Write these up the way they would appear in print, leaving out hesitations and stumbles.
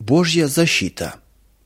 Божья защита.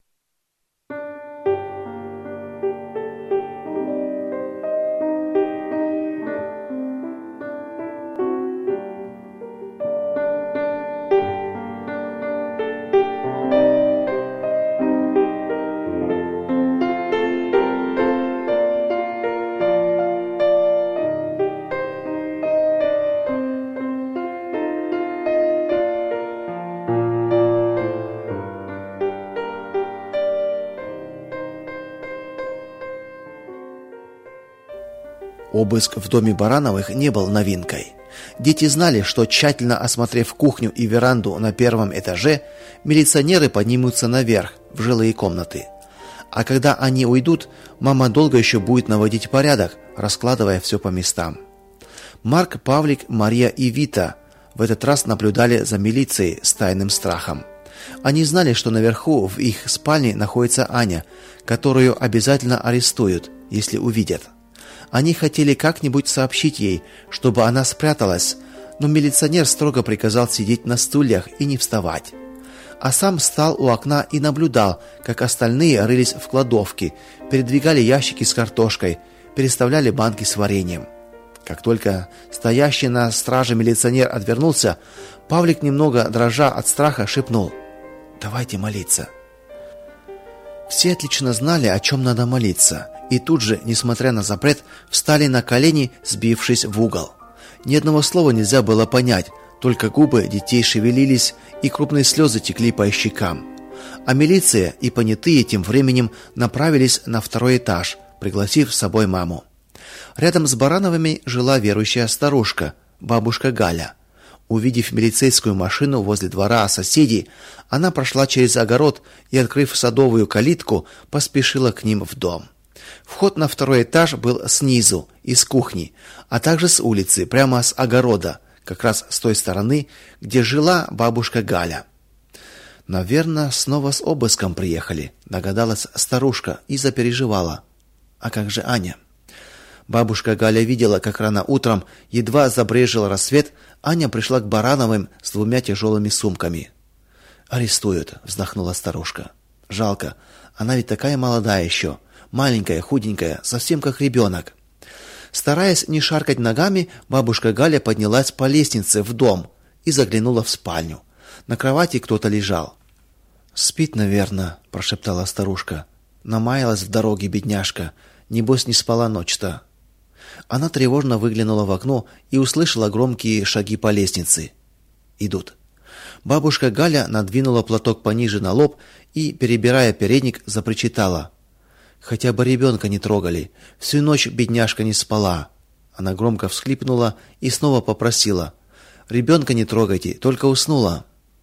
Обыск в доме Барановых не был новинкой. Дети знали, что, тщательно осмотрев кухню и веранду на первом этаже, милиционеры поднимутся наверх, в жилые комнаты. А когда они уйдут, мама долго еще будет наводить порядок, раскладывая все по местам. Марк, Павлик, Мария и Вита в этот раз наблюдали за милицией с тайным страхом. Они знали, что наверху в их спальне находится Аня, которую обязательно арестуют, если увидят. Они хотели как-нибудь сообщить ей, чтобы она спряталась, но милиционер строго приказал сидеть на стульях и не вставать. А сам встал у окна и наблюдал, как остальные рылись в кладовке, передвигали ящики с картошкой, переставляли банки с вареньем. Как только стоящий на страже милиционер отвернулся, Павлик, немного дрожа от страха, шепнул: «Давайте молиться». Все отлично знали, о чем надо молиться, и тут же, несмотря на запрет, встали на колени, сбившись в угол. Ни одного слова нельзя было понять, только губы детей шевелились, и крупные слезы текли по щекам. А милиция и понятые тем временем направились на второй этаж, пригласив с собой маму. Рядом с Барановыми жила верующая старушка, бабушка Галя. Увидев милицейскую машину возле двора соседей, она прошла через огород и, открыв садовую калитку, поспешила к ним в дом. Вход на второй этаж был снизу, из кухни, а также с улицы, прямо с огорода, как раз с той стороны, где жила бабушка Галя. «Наверное, снова с обыском приехали», — догадалась старушка и запереживала. «А как же Аня?» Бабушка Галя видела, как рано утром, едва забрезжил рассвет, Аня пришла к Барановым с 2 тяжелыми сумками. «Арестуют», — вздохнула старушка. «Жалко, она ведь такая молодая еще, маленькая, худенькая, совсем как ребенок». Стараясь не шаркать ногами, бабушка Галя поднялась по лестнице в дом и заглянула в спальню. На кровати кто-то лежал. «Спит, наверное», — прошептала старушка. «Намаялась в дороге, бедняжка. Небось, не спала ночь-то». Она тревожно выглянула в окно и услышала громкие шаги по лестнице. Идут. Бабушка Галя надвинула платок пониже на лоб и, перебирая передник, запричитала: «Хотя бы ребенка не трогали. Всю ночь бедняжка не спала». Она громко всхлипнула и снова попросила: «Ребенка не трогайте, только уснула».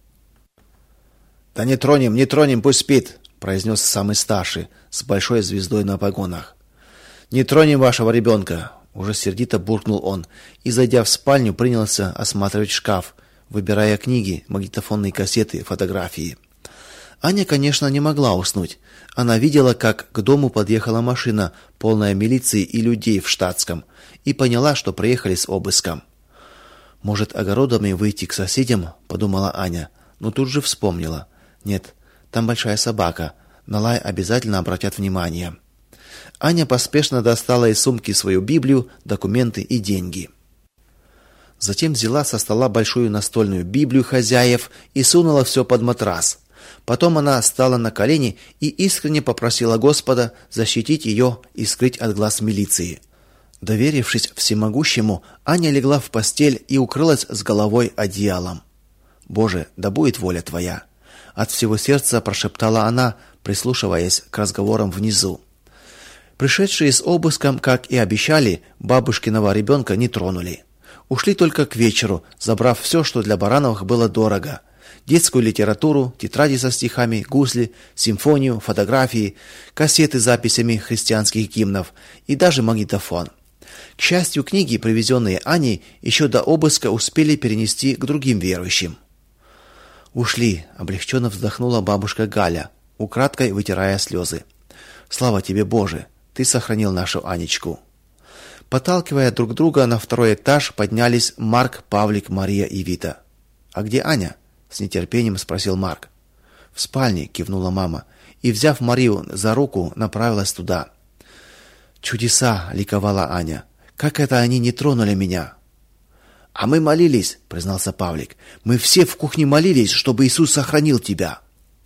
«Да не тронем, пусть спит», — произнес самый старший, с большой звездой на погонах. «Не тронем вашего ребенка», — уже сердито буркнул он, и, зайдя в спальню, принялся осматривать шкаф, выбирая книги, магнитофонные кассеты, фотографии. Аня, конечно, не могла уснуть. Она видела, как к дому подъехала машина, полная милиции и людей в штатском, и поняла, что приехали с обыском. «Может, огородами выйти к соседям?» — подумала Аня, но тут же вспомнила. «Нет, там большая собака, на лай обязательно обратят внимание». Аня поспешно достала из сумки свою Библию, документы и деньги. Затем взяла со стола большую настольную Библию хозяев и сунула все под матрас. Потом она стала на колени и искренне попросила Господа защитить ее и скрыть от глаз милиции. Доверившись всемогущему, Аня легла в постель и укрылась с головой одеялом. «Боже, да будет воля Твоя!» От всего сердца прошептала она, прислушиваясь к разговорам внизу. Пришедшие с обыском, как и обещали, бабушкиного ребенка не тронули. Ушли только к вечеру, забрав все, что для Барановых было дорого: детскую литературу, тетради со стихами, гусли, симфонию, фотографии, кассеты с записями христианских гимнов и даже магнитофон. К счастью, книги, привезенные Аней, еще до обыска успели перенести к другим верующим. «Ушли», — облегченно вздохнула бабушка Галя, украдкой вытирая слезы. «Слава тебе, Боже! Ты сохранил нашу Анечку». Подталкивая друг друга, на второй этаж поднялись Марк, Павлик, Мария и Вита. «А где Аня?» — с нетерпением спросил Марк. «В спальне», — кивнула мама, и, взяв Марию за руку, направилась туда. «Чудеса!» — ликовала Аня. «Как это они не тронули меня?» «А мы молились», — признался Павлик. «Мы все в кухне молились, чтобы Иисус сохранил тебя».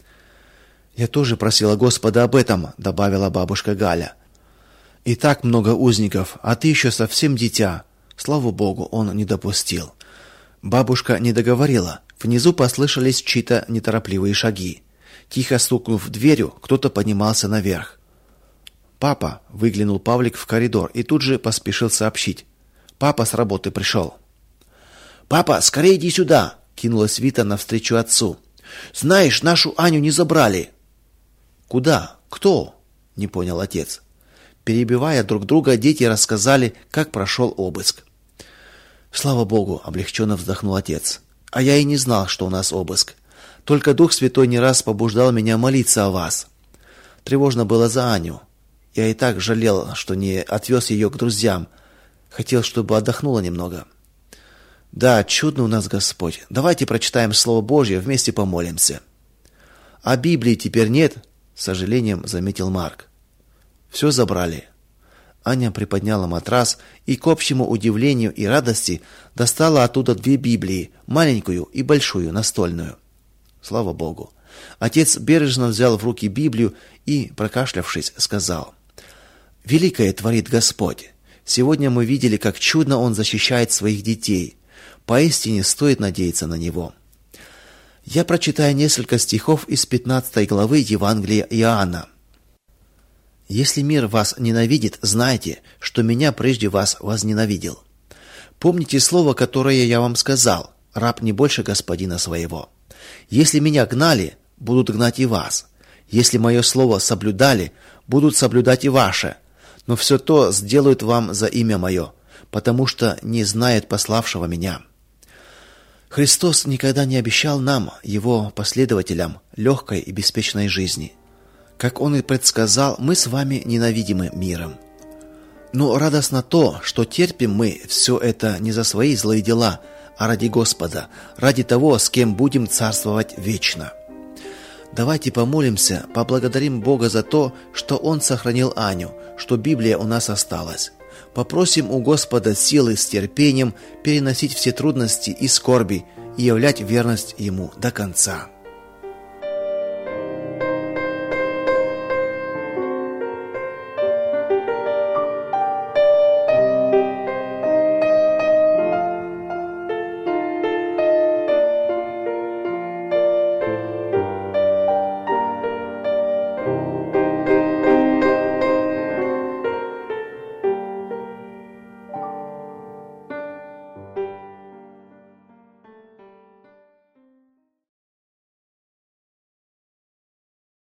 «Я тоже просила Господа об этом», — добавила бабушка Галя. «И так много узников, а ты еще совсем дитя». Слава Богу, он не допустил. Бабушка не договорила. Внизу послышались чьи-то неторопливые шаги. Тихо стукнув дверью, кто-то поднимался наверх. «Папа!» — выглянул Павлик в коридор и тут же поспешил сообщить. «Папа с работы пришел». «Папа, скорее иди сюда!» — кинулась Вита навстречу отцу. «Знаешь, нашу Аню не забрали». «Куда? Кто?» — не понял отец. Перебивая друг друга, дети рассказали, как прошел обыск. «Слава Богу!» — облегченно вздохнул отец. «А я и не знал, что у нас обыск. Только Дух Святой не раз побуждал меня молиться о вас. Тревожно было за Аню. Я и так жалел, что не отвез ее к друзьям. Хотел, чтобы отдохнула немного». «Да, чудно у нас Господь. Давайте прочитаем Слово Божье, вместе помолимся». «А Библии теперь нет?» — с сожалением заметил Марк. «Все забрали». Аня приподняла матрас и, к общему удивлению и радости, достала оттуда 2 Библии, маленькую и большую, настольную. Слава Богу. Отец бережно взял в руки Библию и, прокашлявшись, сказал: «Великое творит Господь. Сегодня мы видели, как чудно Он защищает своих детей. Поистине стоит надеяться на Него». Я прочитаю несколько стихов из 15 главы Евангелия Иоанна. «Если мир вас ненавидит, знайте, что меня прежде вас возненавидел. Помните слово, которое я вам сказал: раб не больше господина своего. Если меня гнали, будут гнать и вас. Если мое слово соблюдали, будут соблюдать и ваше. Но все то сделают вам за имя мое, потому что не знают пославшего меня». Христос никогда не обещал нам, Его последователям, легкой и беспечной жизни. Как Он и предсказал, мы с вами ненавидимы миром. Но радостно то, что терпим мы все это не за свои злые дела, а ради Господа, ради того, с кем будем царствовать вечно. Давайте помолимся, поблагодарим Бога за то, что Он сохранил Аню, что Библия у нас осталась. Попросим у Господа силы с терпением переносить все трудности и скорби и являть верность Ему до конца.